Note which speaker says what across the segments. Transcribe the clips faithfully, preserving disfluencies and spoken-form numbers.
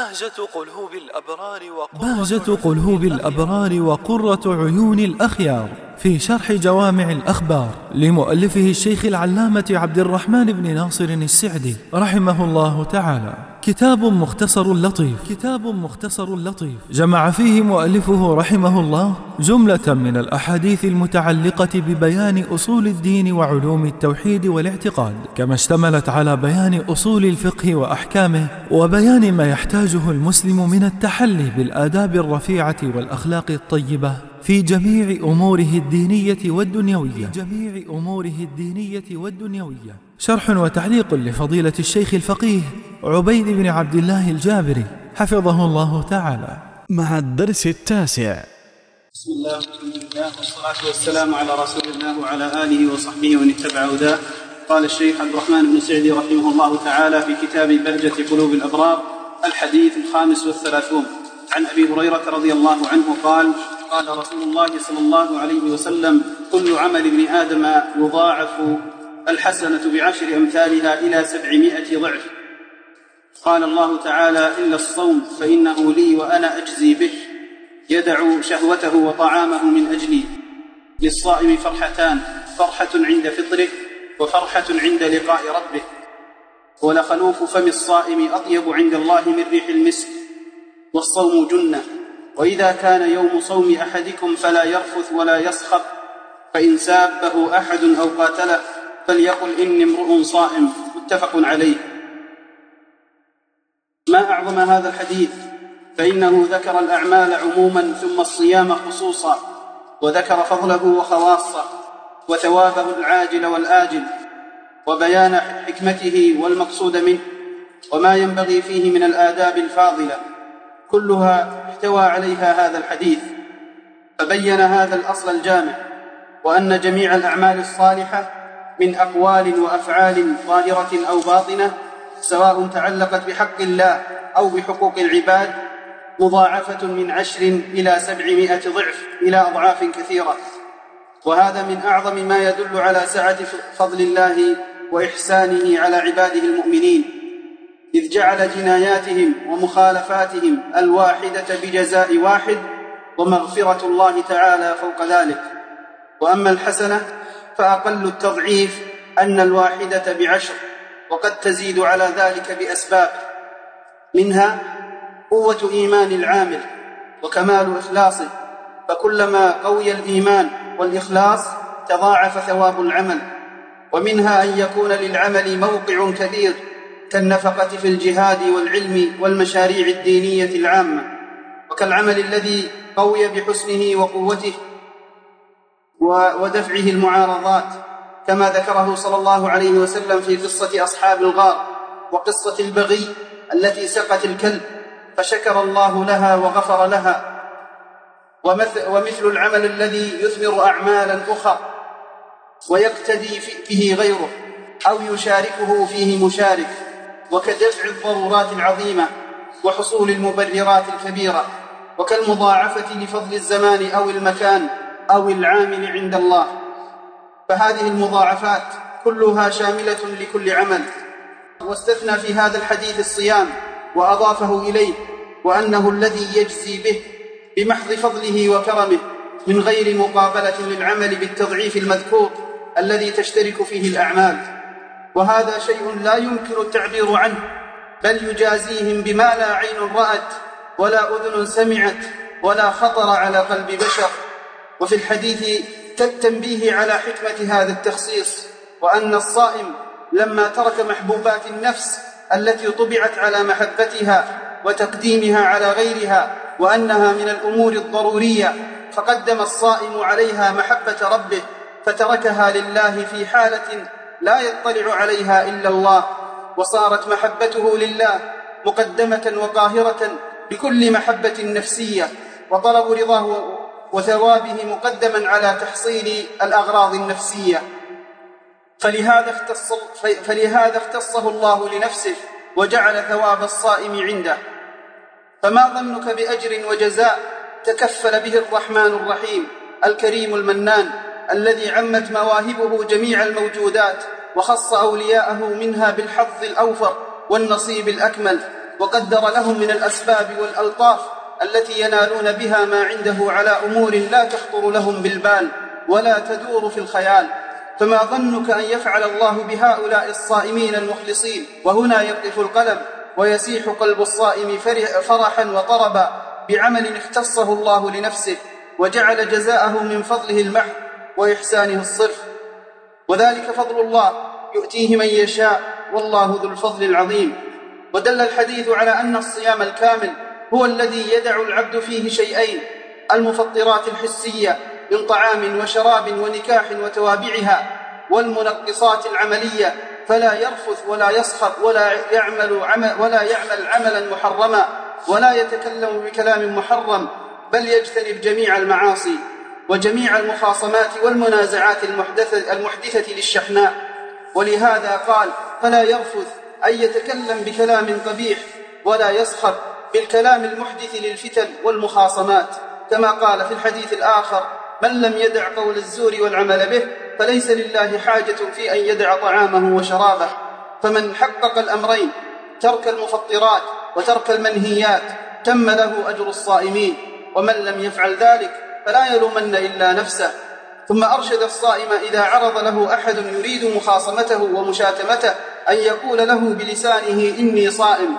Speaker 1: بهجة قلوب الأبرار بهجة قلوب الأبرار وقرة عيون الأخيار في شرح جوامع الأخبار لمؤلفه الشيخ العلامة عبد الرحمن بن ناصر السعدي رحمه الله تعالى. كتاب مختصر لطيف كتاب مختصر لطيف جمع فيه مؤلفه رحمه الله جملة من الأحاديث المتعلقة ببيان أصول الدين وعلوم التوحيد والاعتقاد، كما اشتملت على بيان أصول الفقه وأحكامه وبيان ما يحتاجه المسلم من التحلي بالآداب الرفيعة والأخلاق الطيبة في جميع أموره الدينية والدنيوية في جميع أموره الدينية والدنيوية. شرح وتعليق لفضيلة الشيخ الفقيه عبيد بن عبد الله الجابري حفظه الله تعالى، مع الدرس التاسع.
Speaker 2: بسم الله والحمد لله والصلاة والسلام على رسول الله وعلى آله وصحبه ومن اتبع هداه. قال الشيخ عبد الرحمن بن سعدي رحمه الله تعالى في كتاب بهجة قلوب الأبرار الحديث الخامس والثلاثون عن أبي هريرة رضي الله عنه قال: قال رسول الله صلى الله عليه وسلم: كل عمل ابن آدم يضاعف الحسنة بعشر أمثالها إلى سبعمائة ضعف. قال الله تعالى: إلا الصوم فإنه لي وأنا أجزي به، يدع شهوته وطعامه من أجلي. للصائم فرحتان: فرحة عند فطره وفرحة عند لقاء ربه. ولخلوف فم الصائم أطيب عند الله من ريح المسك. والصوم جنة، وإذا كان يوم صوم أحدكم فلا يرفث ولا يصخب، فإن سابه أحد أو قاتله فليقل إني امرؤ صائم. متفق عليه. ما أعظم هذا الحديث، فإنه ذكر الأعمال عموما ثم الصيام خصوصا، وذكر فضله وخواصه وثوابه العاجل والآجل، وبيان حكمته والمقصود منه، وما ينبغي فيه من الآداب الفاضلة، كلها احتوى عليها هذا الحديث. فبين هذا الأصل الجامع، وأن جميع الأعمال الصالحة من أقوال وأفعال ظاهرة أو باطنة، سواء تعلقت بحق الله أو بحقوق العباد، مضاعفة من عشر إلى سبعمائة ضعف إلى أضعاف كثيرة. وهذا من أعظم ما يدل على سعة فضل الله وإحسانه على عباده المؤمنين، إذ جعل جناياتهم ومخالفاتهم الواحدة بجزاء واحد، ومغفرة الله تعالى فوق ذلك. وأما الحسنة فأقل التضعيف أن الواحدة بعشر، وقد تزيد على ذلك بأسباب، منها قوة إيمان العامل وكمال إخلاصه، فكلما قوي الإيمان والإخلاص تضاعف ثواب العمل. ومنها أن يكون للعمل موقع كبير كالنفقة في الجهاد والعلم والمشاريع الدينية العامة، وكالعمل الذي قوي بحسنه وقوته ودفعه المعارضات، كما ذكره صلى الله عليه وسلم في قصة أصحاب الغار وقصة البغي التي سقت الكلب فشكر الله لها وغفر لها. ومثل العمل الذي يثمر أعمالا أخرى ويقتدي به غيره أو يشاركه فيه مشارك، وكدفع الضرورات العظيمة وحصول المبررات الكبيرة، وكالمضاعفة لفضل الزمان أو المكان أو العامل عند الله. فهذه المضاعفات كلها شاملة لكل عمل. واستثنى في هذا الحديث الصيام وأضافه إليه، وأنه الذي يجزي به بمحض فضله وكرمه من غير مقابلة للعمل بالتضعيف المذكور الذي تشترك فيه الأعمال. وهذا شيء لا يمكن التعبير عنه، بل يجازيهم بما لا عين رأت ولا أذن سمعت ولا خطر على قلب بشر. وفي الحديث كالتنبيه على حكمة هذا التخصيص، وأن الصائم لما ترك محبوبات النفس التي طبعت على محبتها وتقديمها على غيرها، وأنها من الأمور الضرورية، فقدم الصائم عليها محبة ربه فتركها لله في حالة لا يطلع عليها إلا الله، وصارت محبته لله مقدمة وقاهرة بكل محبة نفسية، وطلب رضاه وثوابه مقدما على تحصيل الأغراض النفسية. فلهذا اختص فلهذا اختصه الله لنفسه وجعل ثواب الصائم عنده. فما ظنك بأجر وجزاء تكفل به الرحمن الرحيم الكريم المنان، الذي عمت مواهبه جميع الموجودات، وخص أولياءه منها بالحظ الأوفر والنصيب الأكمل، وقدر لهم من الأسباب والألطاف التي ينالون بها ما عنده على أمور لا تخطر لهم بالبال ولا تدور في الخيال. فما ظنك أن يفعل الله بهؤلاء الصائمين المخلصين؟ وهنا يقف القلم ويسيح قلب الصائم فرحا وطربا بعمل اختصه الله لنفسه، وجعل جزاءه من فضله المحض وإحسانه الصرف، وذلك فضل الله يؤتيه من يشاء، والله ذو الفضل العظيم. ودل الحديث على أن الصيام الكامل هو الذي يدع العبد فيه شيئين: المفطرات الحسية من طعام وشراب ونكاح وتوابعها، والمنقصات العملية، فلا يرفث ولا يصخب ولا يعمل, عمل ولا يعمل عملا محرما ولا يتكلم بكلام محرم، بل يجتنب جميع المعاصي وجميع المخاصمات والمنازعات المحدثة, المحدثة للشحناء. ولهذا قال: فلا يرفث، أي يتكلم بكلام قبيح، ولا يصخب بالكلام المحدث للفتن والمخاصمات، كما قال في الحديث الآخر: من لم يدع قول الزور والعمل به فليس لله حاجة في أن يدع طعامه وشرابه. فمن حقق الأمرين، ترك المفطرات وترك المنهيات، تم له أجر الصائمين، ومن لم يفعل ذلك فلا يلومن إلا نفسه. ثم أرشد الصائم إذا عرض له أحد يريد مخاصمته ومشاتمته أن يقول له بلسانه: إني صائم.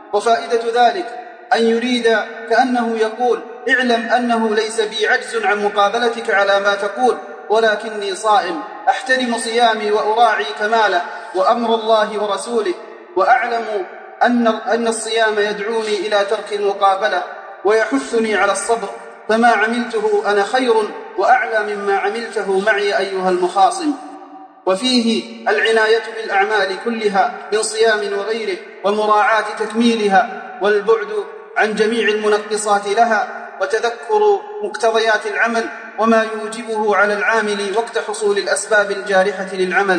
Speaker 2: وفائدة ذلك أن يريد كأنه يقول: اعلم أنه ليس بي عجز عن مقابلتك على ما تقول، ولكني صائم، أحترم صيامي وأراعي كماله وأمر الله ورسوله، وأعلم أن, أن الصيام يدعوني إلى ترك المقابلة ويحثني على الصبر، فما عملته أنا خير وأعلى مما عملته معي أيها المخاصم. وفيه العناية بالأعمال كلها من صيام وغيره، ومراعاة تكميلها، والبعد عن جميع المنقصات لها، وتذكر مقتضيات العمل وما يوجبه على العامل وقت حصول الأسباب الجارحة للعمل.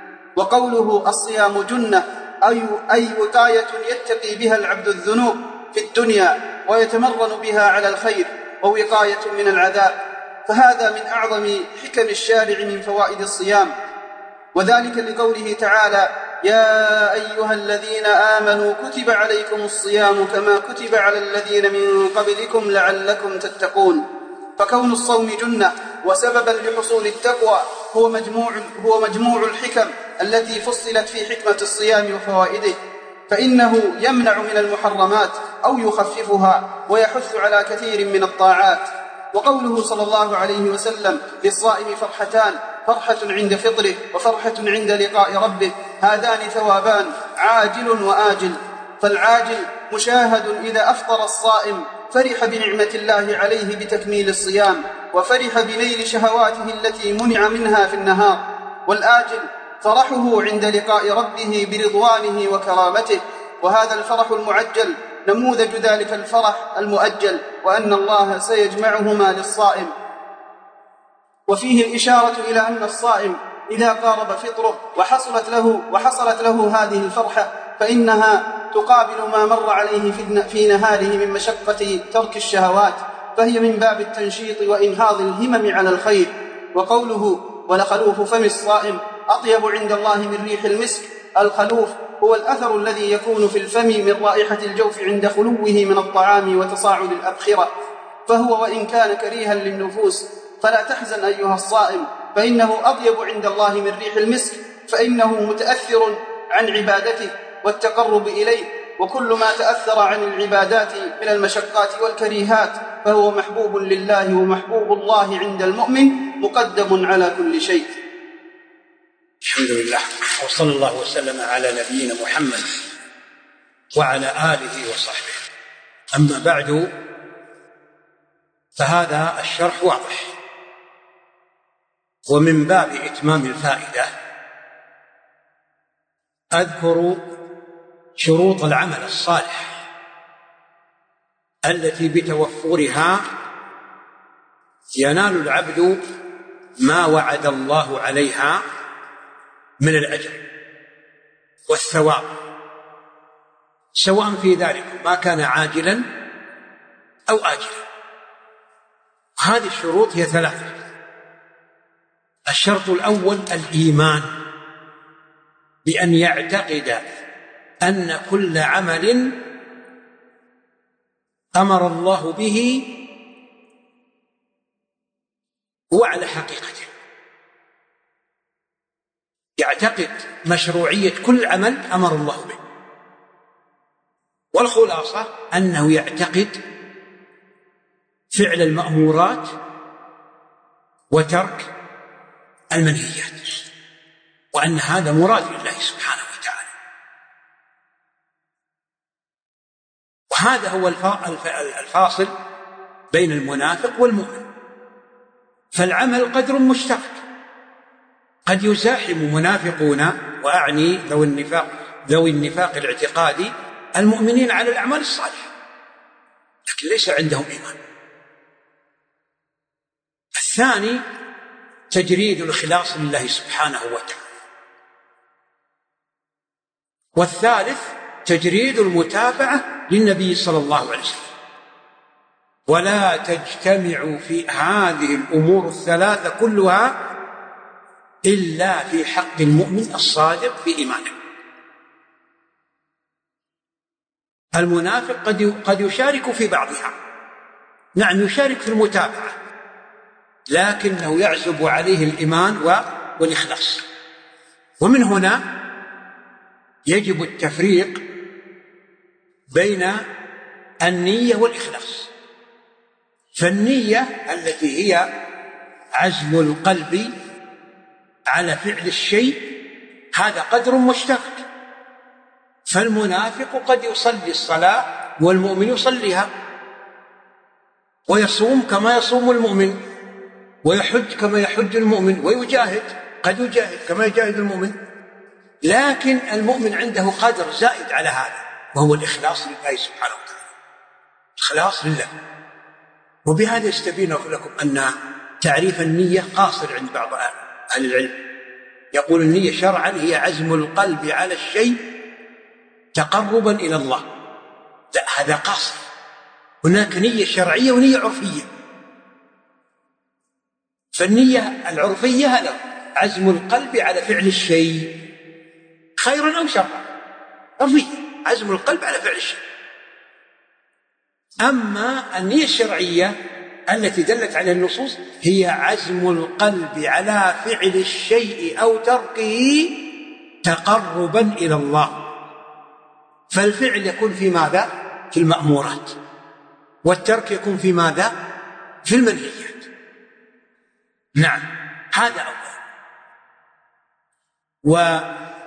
Speaker 2: وقوله: الصيام جنة، أي, أي وقاية يتقي بها العبد الذنوب في الدنيا ويتمرن بها على الخير، ووقاية من العذاب. فهذا من أعظم حكم الشارع من فوائد الصيام، وذلك لقوله تعالى: يا أيها الذين آمنوا كتب عليكم الصيام كما كتب على الذين من قبلكم لعلكم تتقون. فكون الصوم جنة وسببا لحصول التقوى هو مجموع, هو مجموع الحكم التي فصلت في حكمة الصيام وفوائده، فإنه يمنع من المحرمات أو يخففها، ويحث على كثير من الطاعات. وقوله صلى الله عليه وسلم: للصائم فرحتان، فرحة عند فطره وفرحة عند لقاء ربه، هذان ثوابان عاجل وآجل. فالعاجل مشاهد إذا أفطر الصائم فرح بنعمة الله عليه بتكميل الصيام، وفرح بنيل شهواته التي منع منها في النهار. والآجل فرحه عند لقاء ربه برضوانه وكرامته، وهذا الفرح المعجل نموذج ذلك الفرح المؤجل، وأن الله سيجمعهما للصائم. وفيه الإشارة إلى أن الصائم إذا قارب فطره وحصلت له, وحصلت له هذه الفرحة فإنها تقابل ما مر عليه في نهاره من مشقة ترك الشهوات، فهي من باب التنشيط وإنهاض الهمم على الخير. وقوله: ولخلوف فم الصائم أطيب عند الله من ريح المسك. الخلوف هو الأثر الذي يكون في الفم من رائحة الجوف عند خلوه من الطعام وتصاعد الأبخرة، فهو وإن كان كريها للنفوس فلا تحزن أيها الصائم، فإنه أطيب عند الله من ريح المسك، فإنه متأثر عن عبادته والتقرب إليه، وكل ما تأثر عن العبادات من المشقات والكريهات فهو محبوب لله، ومحبوب الله عند المؤمن مقدم على كل شيء.
Speaker 3: الحمد لله، وصلى الله وسلم على نبينا محمد وعلى آله وصحبه. أما بعد، فهذا الشرح واضح، ومن باب إتمام الفائدة أذكر شروط العمل الصالح التي بتوفرها ينال العبد ما وعد الله عليها من الأجر والثواب، سواء في ذلك ما كان عاجلا أو آجلا. هذه الشروط هي ثلاثة. الشرط الأول الإيمان، بأن يعتقد أن كل عمل أمر الله به هو على حقيقته، يعتقد مشروعية كل عمل أمر الله به، والخلاصة أنه يعتقد فعل المأمورات وترك المنهيات، وأن هذا مراد لله سبحانه وتعالى. وهذا هو الفاصل بين المنافق والمؤمن. فالعمل قدر مشترك، قد يزاحم منافقون، وأعني ذوي النفاق ذوي النفاق الاعتقادي، المؤمنين على الأعمال الصالحة، لكن ليس عندهم إيمان. الثاني تجريد الإخلاص لله سبحانه وتعالى. والثالث تجريد المتابعة للنبي صلى الله عليه وسلم. ولا تجتمع في هذه الأمور الثلاثة كلها إلا في حق المؤمن الصادق في إيمانه. المنافق قد قد يشارك في بعضها، نعم يشارك في المتابعة، لكنه يعزب عليه الإيمان والإخلاص. ومن هنا يجب التفريق بين النية والإخلاص. فالنية التي هي عزم القلب على فعل الشيء هذا قدر مشترك. فالمنافق قد يصلي الصلاة والمؤمن يصليها، ويصوم كما يصوم المؤمن، ويحج كما يحج المؤمن، ويجاهد قد يجاهد كما يجاهد المؤمن، لكن المؤمن عنده قدر زائد على هذا، وهو الإخلاص لله سبحانه وتعالى، إخلاص لله. وبهذا يستبين لكم أن تعريف النية قاصر عند بعض أهل العلم. يقول النية شرعا هي عزم القلب على الشيء تقربا إلى الله، لا هذا قاصر. هناك نية شرعية ونية عرفية. فالنية العرفية هذا عزم القلب على فعل الشيء خيرا أو شرا، عرفية، عزم القلب على فعل الشيء. أما النية الشرعية التي دلت عليها النصوص هي عزم القلب على فعل الشيء أو تركه تقربا إلى الله. فالفعل يكون في ماذا؟ في المأمورات، والترك يكون في ماذا؟ في المنهيات. نعم هذا أول. و...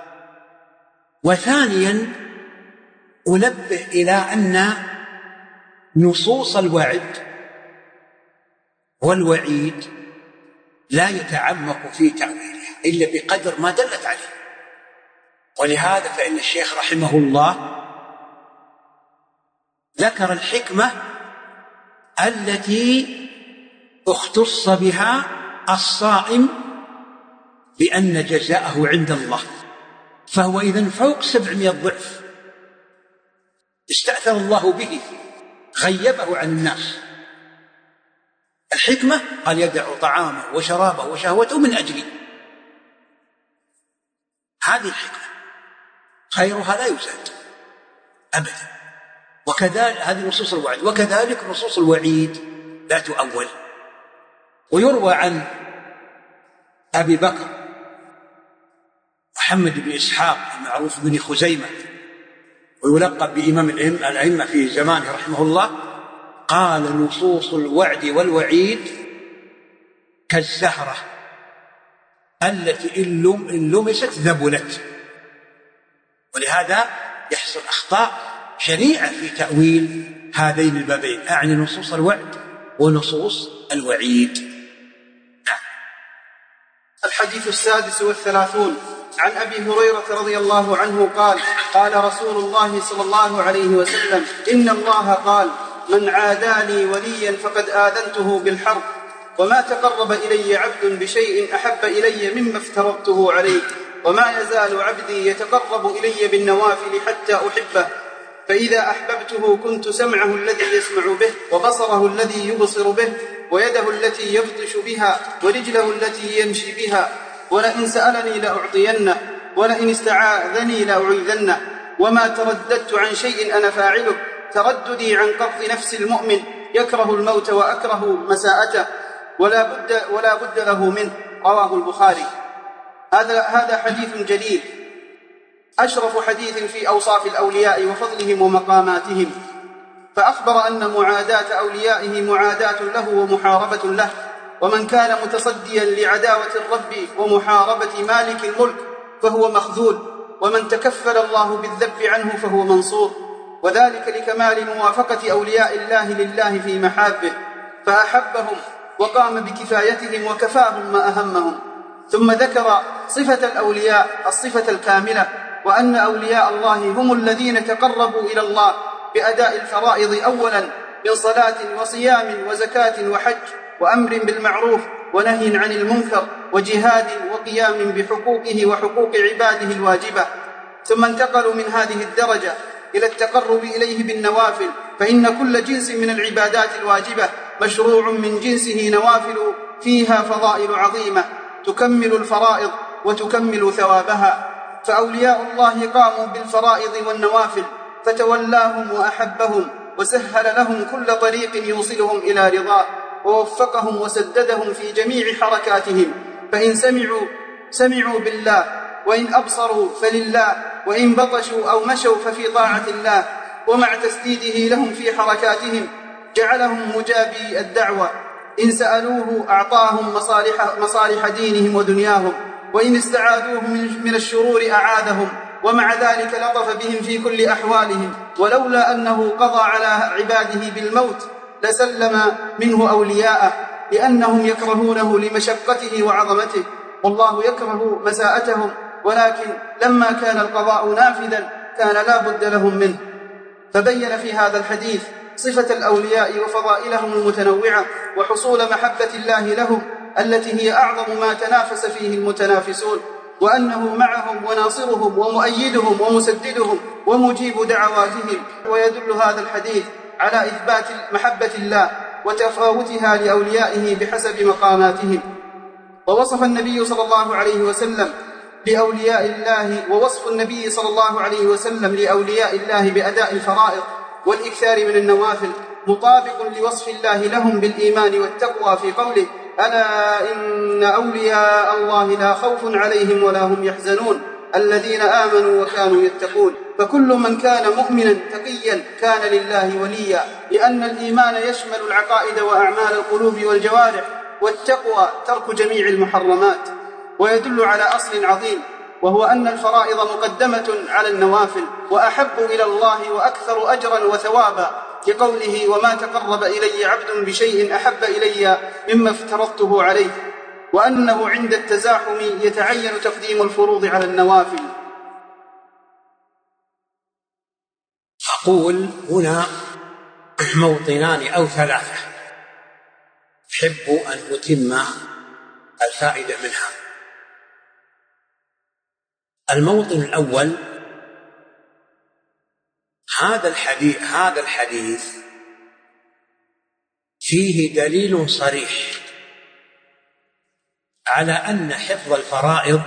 Speaker 3: وثانيا أنبه إلى أن نصوص الوعد والوعيد لا يتعمق في تأويلها إلا بقدر ما دلت عليه. ولهذا فإن الشيخ رحمه الله ذكر الحكمة التي اختص بها الصائم بأن جزاءه عند الله، فهو إذن فوق سبعمائة ضعف استأثر الله به، غيبه عن الناس. الحكمة قال يدع طعامه وشرابه وشهوته من أجلي، هذه الحكمة، خيرها لا يزاد أبدا. وكذلك هذه نصوص الوعد، وكذلك نصوص الوعيد لا تؤول. ويروى عن أبي بكر محمد بن إسحاق المعروف بن خزيمة، ويلقب بإمام الأئمة في زمانه رحمه الله، قال نصوص الوعد والوعيد كالزهرة التي إن لمست ذبلت. ولهذا يحصل أخطاء شنيعة في تأويل هذين البابين، أعني نصوص الوعد ونصوص الوعيد. نعم.
Speaker 2: الحديث السادس والثلاثون عن أبي هريرة رضي الله عنه قال قال رسول الله صلى الله عليه وسلم إن الله قال من عادى لي وليا فقد آذنته بالحرب، وما تقرب إلي عبد بشيء أحب إلي مما افترضته عليه، وما يزال عبدي يتقرب إلي بالنوافل حتى أحبه، فإذا أحببته كنت سمعه الذي يسمع به، وبصره الذي يبصر به، ويده التي يبطش بها، ورجله التي يمشي بها، ولئن سألني لأعطينه، ولئن استعاذني لأعيذنه، وما ترددت عن شيء أنا فاعله ترددي عن قبض نفس المؤمن يكره الموت وأكره مساءته ولا بد, ولا بد له منه. رواه البخاري. هذا هذا حديث جليل، أشرف حديث في أوصاف الأولياء وفضلهم ومقاماتهم، فأخبر أن معاداة أوليائه معاداة له ومحاربة له، ومن كان متصديا لعداوة الرب ومحاربة مالك الملك فهو مخذول، ومن تكفل الله بالذب عنه فهو منصور، وذلك لكمال موافقة أولياء الله لله في محابه، فأحبهم وقام بكفايتهم وكفاهم ما أهمهم. ثم ذكر صفة الأولياء الصفة الكاملة، وأن أولياء الله هم الذين تقربوا إلى الله بأداء الفرائض أولا من صلاة وصيام وزكاة وحج وأمر بالمعروف ونهي عن المنكر وجهاد وقيام بحقوقه وحقوق عباده الواجبة، ثم انتقلوا من هذه الدرجة إلى التقرب إليه بالنوافل، فإن كل جنس من العبادات الواجبة مشروع من جنسه نوافل فيها فضائل عظيمة تكمل الفرائض وتكمل ثوابها. فأولياء الله قاموا بالفرائض والنوافل فتولاهم وأحبهم وسهل لهم كل طريق يوصلهم إلى رضاه، ووفقهم وسددهم في جميع حركاتهم، فإن سمعوا سمعوا بالله، وإن أبصروا فلله، وإن بطشوا أو مشوا ففي طاعة الله، ومع تسديده لهم في حركاتهم جعلهم مجابي الدعوة، إن سألوه أعطاهم مصالح, مصالح دينهم ودنياهم، وإن استعاذوه من الشرور أعاذهم، ومع ذلك لطف بهم في كل أحوالهم، ولولا أنه قضى على عباده بالموت لسلم منه أولياءه، لأنهم يكرهونه لمشقته وعظمته، والله يكره مساءتهم، ولكن لما كان القضاء نافذا كان لا بد لهم منه. فبين في هذا الحديث صفة الأولياء وفضائلهم المتنوعة وحصول محبة الله لهم التي هي أعظم ما تنافس فيه المتنافسون، وأنه معهم وناصرهم ومؤيدهم ومسددهم ومجيب دعواتهم. ويدل هذا الحديث على إثبات محبة الله وتفاوتها لأوليائه بحسب مقاماتهم. ووصف النبي صلى الله عليه وسلم لأولياء الله ووصف النبي صلى الله عليه وسلم لأولياء الله بأداء الفرائض والإكثار من النوافل مطابق لوصف الله لهم بالإيمان والتقوى في قوله: ألا إن أولياء الله لا خوف عليهم ولا هم يحزنون الذين آمنوا وكانوا يتقون. فكل من كان مؤمنا تقيا كان لله وليا، لأن الإيمان يشمل العقائد وأعمال القلوب والجوارح، والتقوى ترك جميع المحرمات. ويدل على أصل عظيم، وهو أن الفرائض مقدمة على النوافل وأحب إلى الله وأكثر أجرا وثوابا، لقوله: وما تقرب إلي عبد بشيء أحب إلي مما افترضته عليه، وأنه عند التزاحم يتعين تقديم الفروض على النوافل.
Speaker 3: أقول هنا موطنان أو ثلاثة أحب أن أتم الفائدة منها. الموطن الأول: هذا الحديث هذا الحديث فيه دليل صريح على أن حفظ الفرائض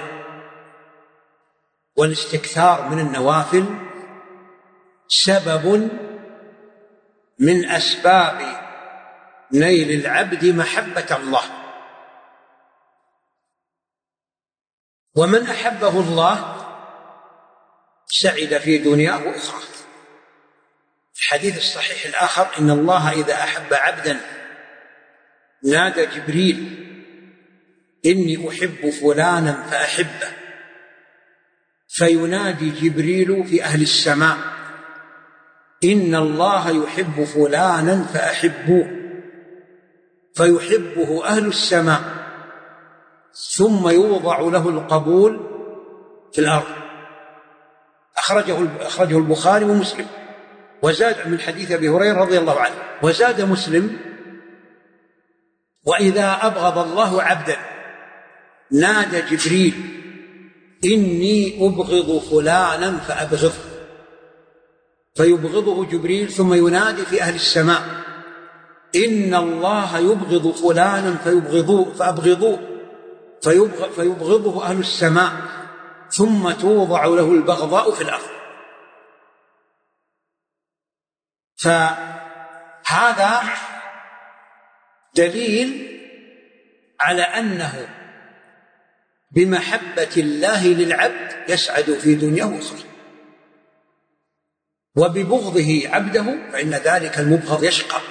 Speaker 3: والاستكثار من النوافل سبب من أسباب نيل العبد محبة الله، ومن أحبه الله سعد في دنياه وأخرى. الحديث الصحيح الآخر: إن الله إذا أحب عبدا نادى جبريل: إني أحب فلانا فأحبه، فينادي جبريل في أهل السماء: إن الله يحب فلانا فأحبوه، فيحبه أهل السماء، ثم يوضع له القبول في الأرض. أخرجه أخرجه البخاري ومسلم. وزاد من حديث أبي هريرة رضي الله عنه، وزاد مسلم: وإذا أبغض الله عبدا نادى جبريل: إني أبغض فلانا فأبغضه، فيبغضه جبريل، ثم ينادي في أهل السماء: إن الله يبغض فلانا فيبغضوه فأبغضوه، فيبغضه أهل السماء، ثم توضع له البغضاء في الأرض. فهذا دليل على أنه بمحبة الله للعبد يسعد في دنياه وآخرته، وببغضه عبده فإن ذلك المبغض يشقى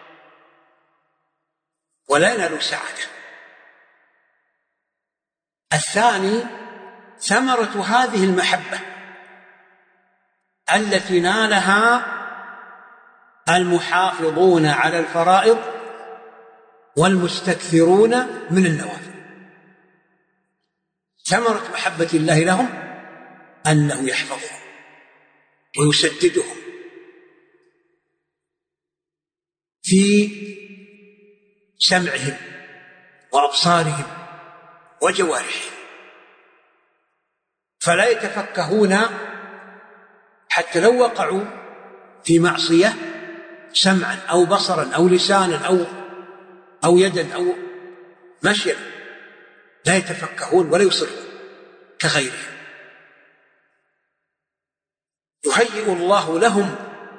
Speaker 3: ولا ينال سعادة. الثاني ثمرة هذه المحبة التي نالها المحافظون على الفرائض والمستكثرون من النوافل. ثمرة محبة الله لهم أنه يحفظهم ويسددهم في سمعهم وأبصارهم وجوارحهم، فلا يتفكهون حتى لو وقعوا في معصية سمعا أو بصرا أو لسانا أو أو يدا أو مشيا، لا يتفكهون ولا يصرون كغيرهم. يهيئ الله لهم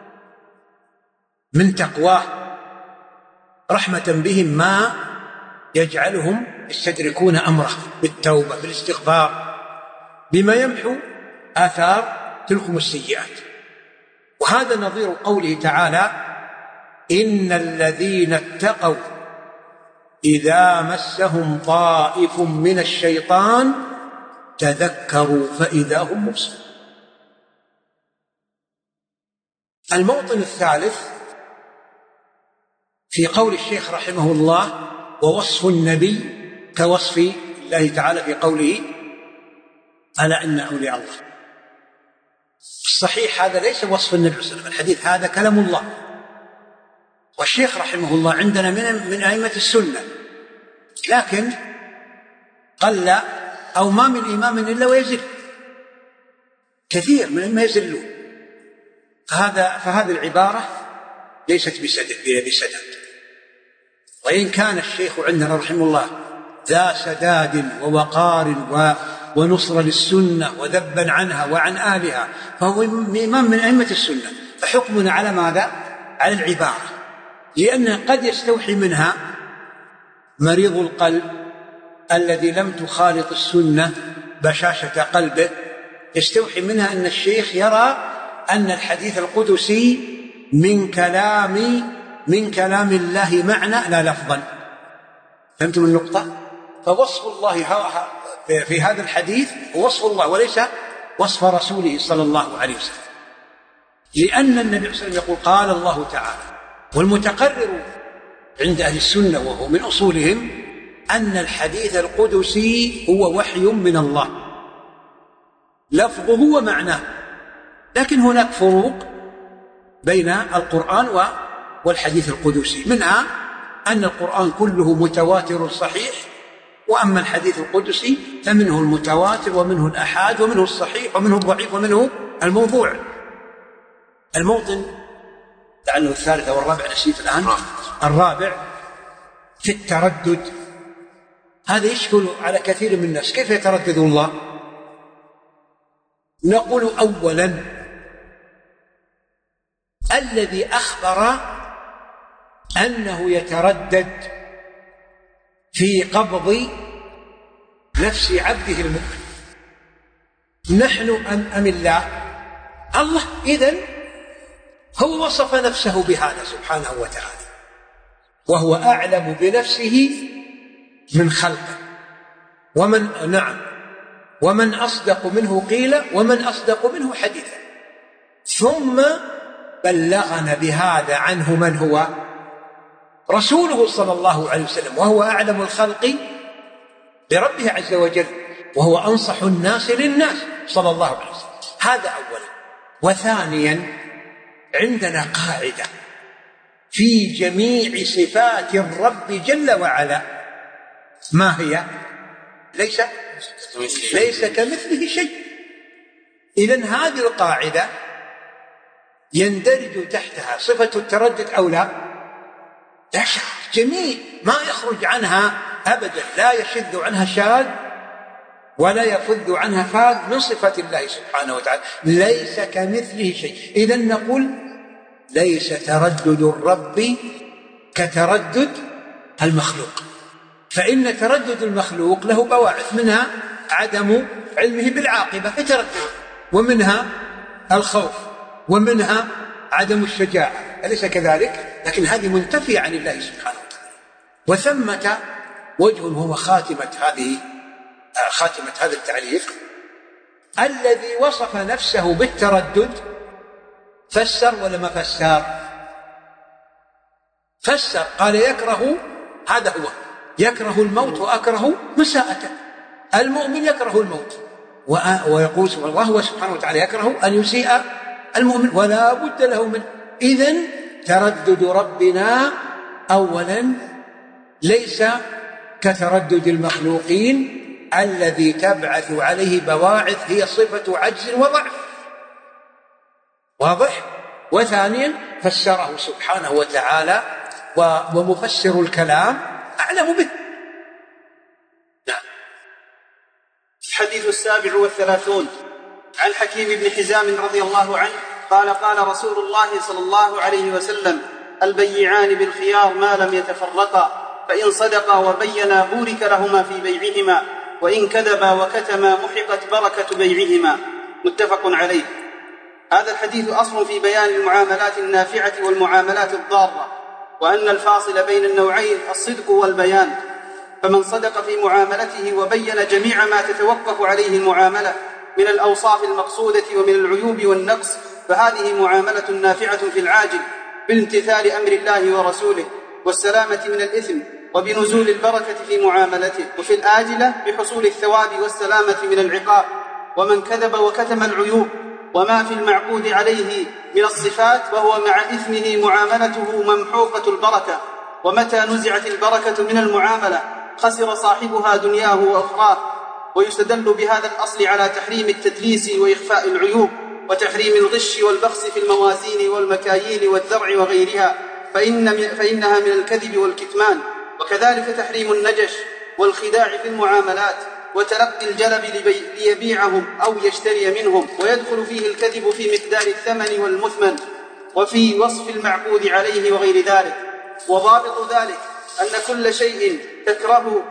Speaker 3: من تقواه رحمة بهم ما يجعلهم يستدركون أمره بالتوبة بالاستغفار بما يمحو آثار تلكم السيئات. وهذا نظير قوله تعالى: إن الذين اتقوا إذا مسهم طائف من الشيطان تذكروا فإذا هم مبصرون. الموطن الثالث في قول الشيخ رحمه الله: ووصف النبي كوصف الله تعالى في قوله: ألا إن أولياء الله. الصحيح هذا ليس وصف النبي صلى الله عليه وسلم، الحديث هذا كلام الله. والشيخ رحمه الله عندنا من من أئمة السنة، لكن قل أو ما من إمام إلا ويزل، كثير من ما يزلون. هذا فهذه العبارة ليست بسدد بسدد. وإن كان الشيخ عندنا رحمه الله ذا سداد ووقار ونصر للسنة وذبا عنها وعن آلها، فهو إمام من أئمة السنة، فحكمنا على ماذا؟ على العبارة، لأنه قد يستوحي منها مريض القلب الذي لم تخالط السنة بشاشة قلبه، يستوحي منها أن الشيخ يرى أن الحديث القدسي من كلام من كلام الله معنى لا لفظا. فهمتم النقطة؟ فوصف الله في هذا الحديث هو وصف الله وليس وصف رسوله صلى الله عليه وسلم، لأن النبي صلى الله عليه وسلم يقول: قال الله تعالى. والمتقرر عند أهل السنة وهو من أصولهم أن الحديث القدسي هو وحي من الله لفظه ومعناه، لكن هناك فروق بين القرآن والحديث القدسي، منها أن القرآن كله متواتر صحيح، وأما الحديث القدسي فمنه المتواتر ومنه الأحاد ومنه الصحيح ومنه الضعيف ومنه الموضوع. الموطن لعله الثالث أو الرابع، نسيت الآن، الرابع في التردد. هذا يشكل على كثير من الناس، كيف يتردد الله؟ نقول أولا الذي أخبر أنه يتردد في قبض نفس عبده المؤمن، نحن أم أم الله؟ الله. إذن هو وصف نفسه بهذا سبحانه وتعالى، وهو أعلم بنفسه من خلقه. ومن نعم ومن أصدق منه قيلا ومن أصدق منه حديثا. ثم بلغنا بهذا عنه من هو؟ رسوله صلى الله عليه وسلم، وهو أعلم الخلق بربه عز وجل، وهو أنصح الناس للناس صلى الله عليه وسلم. هذا أولا. وثانيا عندنا قاعدة في جميع صفات الرب جل وعلا، ما هي؟ ليس ليس كمثله شيء. إذن هذه القاعدة يندرج تحتها صفة التردد أو لا؟ لا شك، جميع ما يخرج عنها أبدا، لا يشذ عنها شاذ ولا يفذ عنها فاذ من صفة الله سبحانه وتعالى، ليس كمثله شيء. إذن نقول ليس تردد الرب كتردد المخلوق، فإن تردد المخلوق له بواعث، منها عدم علمه بالعاقبة فتردد، ومنها الخوف، ومنها عدم الشجاعة، أليس كذلك؟ لكن هذه منتفية عن الله سبحانه وتعالى. وثمة وجه هو خاتمة هذه خاتمة هذا التعليق: الذي وصف نفسه بالتردد فسر ولا ما فسر؟ فسر، قال يكره، هذا هو يكره الموت وأكره مساءته. المؤمن يكره الموت ويقول الله سبحانه وتعالى يكره أن يسيء المؤمن ولا بد له منه. إذن تردد ربنا أولا ليس كتردد المخلوقين الذي تبعث عليه بواعث هي صفة عجز وضعف، واضح؟ وثانيا فسره سبحانه وتعالى ومفسر الكلام أعلم به.
Speaker 2: نعم. الحديث السابع والثلاثون عن حكيم بن حزام رضي الله عنه قال: قال رسول الله صلى الله عليه وسلم: البيعان بالخيار ما لم يتفرقا، فإن صدقا وبينا بورك لهما في بيعهما، وإن كذبا وكتما محقت بركة بيعهما. متفق عليه. هذا الحديث أصل في بيان المعاملات النافعة والمعاملات الضارة، وأن الفاصل بين النوعين الصدق والبيان، فمن صدق في معاملته وبين جميع ما تتوقف عليه المعاملة من الأوصاف المقصودة ومن العيوب والنقص، فهذه معاملة نافعة في العاجل بامتثال أمر الله ورسوله والسلامة من الإثم وبنزول البركة في معاملته، وفي الآجلة بحصول الثواب والسلامة من العقاب. ومن كذب وكتم العيوب وما في المعقود عليه من الصفات وهو مع إثمه معاملته ممحوقة البركة، ومتى نزعت البركة من المعاملة خسر صاحبها دنياه وأخراه. ويستدل بهذا الأصل على تحريم التدليس وإخفاء العيوب، وتحريم الغش والبخس في الموازين والمكاييل والذرع وغيرها، فإن فإنها من الكذب والكتمان. وكذلك تحريم النجش والخداع في المعاملات، وتلقي الجلب ليبيعهم أو يشتري منهم، ويدخل فيه الكذب في مقدار الثمن والمثمن وفي وصف المعقود عليه وغير ذلك. وضابط ذلك أن كل شيء تكره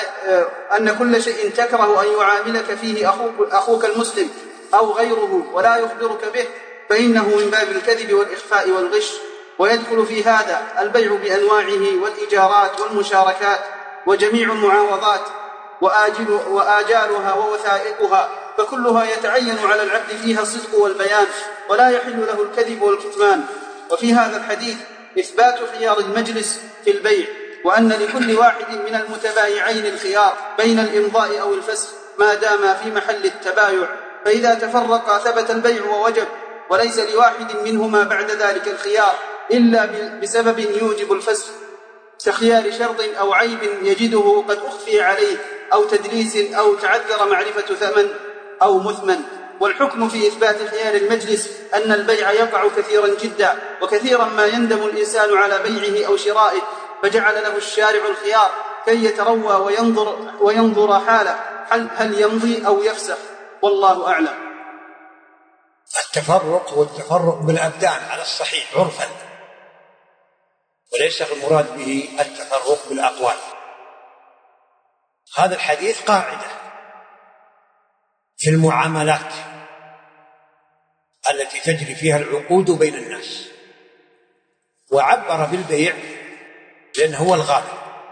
Speaker 2: أن كل شيء تكره أن يعاملك فيه أخوك, أخوك المسلم أو غيره ولا يخبرك به، فإنه من باب الكذب والإخفاء والغش. ويدخل في هذا البيع بأنواعه والإيجارات والمشاركات وجميع المعاوضات وآجل وآجالها ووثائقها، فكلها يتعين على العبد فيها الصدق والبيان، ولا يحل له الكذب والكتمان. وفي هذا الحديث إثبات خيار المجلس في البيع، وأن لكل واحد من المتبايعين الخيار بين الإمضاء أو الفسخ ما دام في محل التبايع، فإذا تفرقا ثبت البيع ووجب، وليس لواحد منهما بعد ذلك الخيار إلا بسبب يوجب الفسخ كخيار شرط أو عيب يجده قد أخفي عليه، أو تدليس، أو تعذر معرفة ثمن أو مثمن. والحكم في إثبات خيار المجلس أن البيع يقع كثيرا جدا، وكثيرا ما يندم الإنسان على بيعه أو شرائه، فجعل له الشارع الخيار كي يتروى وينظر, وينظر حاله هل يمضي أو يفسخ، والله أعلم.
Speaker 3: التفرق هو التفرق بالأبدان على الصحيح عرفا، وليس المراد به التفرق بالأقوال. هذا الحديث قاعدة في المعاملات التي تجري فيها العقود بين الناس، وعبر بالبيع لأنه هو الغالب.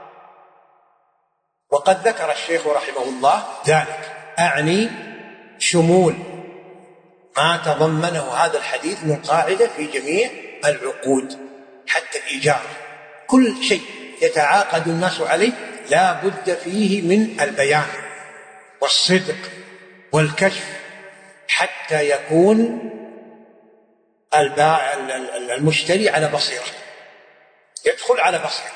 Speaker 3: وقد ذكر الشيخ رحمه الله ذلك، أعني شمول ما تضمنه هذا الحديث من قاعدة في جميع العقود، حتى الإيجار، كل شيء يتعاقد الناس عليه لا بد فيه من البيان والصدق والكشف، حتى يكون المشتري على بصيرة، يدخل على بصيرة.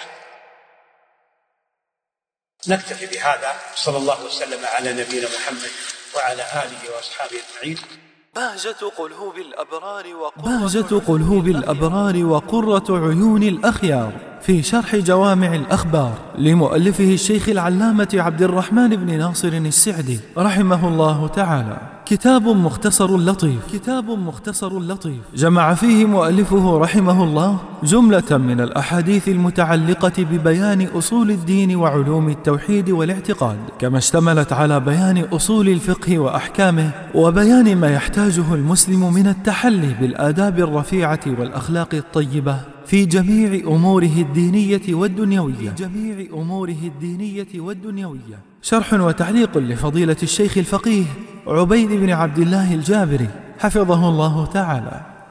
Speaker 3: نكتفي بهذا، صلى الله وسلم على نبينا محمد وعلى آله وأصحابه أجمعين.
Speaker 1: بهجة قلوب الأبرار بهجة قلوب الأبرار وقرة عيون الأخيار، في شرح جوامع الأخبار لمؤلفه الشيخ العلامة عبد الرحمن بن ناصر السعدي رحمه الله تعالى. كتاب مختصر لطيف كتاب مختصر لطيف جمع فيه مؤلفه رحمه الله جملة من الأحاديث المتعلقة ببيان أصول الدين وعلوم التوحيد والاعتقاد، كما اشتملت على بيان أصول الفقه وأحكامه، وبيان ما يحتاجه المسلم من التحلي بالآداب الرفيعة والأخلاق الطيبة في جميع أموره الدينية والدنيوية جميع أموره الدينية والدنيوية. شرح وتعليق لفضيلة الشيخ الفقيه عبيد بن عبد الله الجابري حفظه الله تعالى.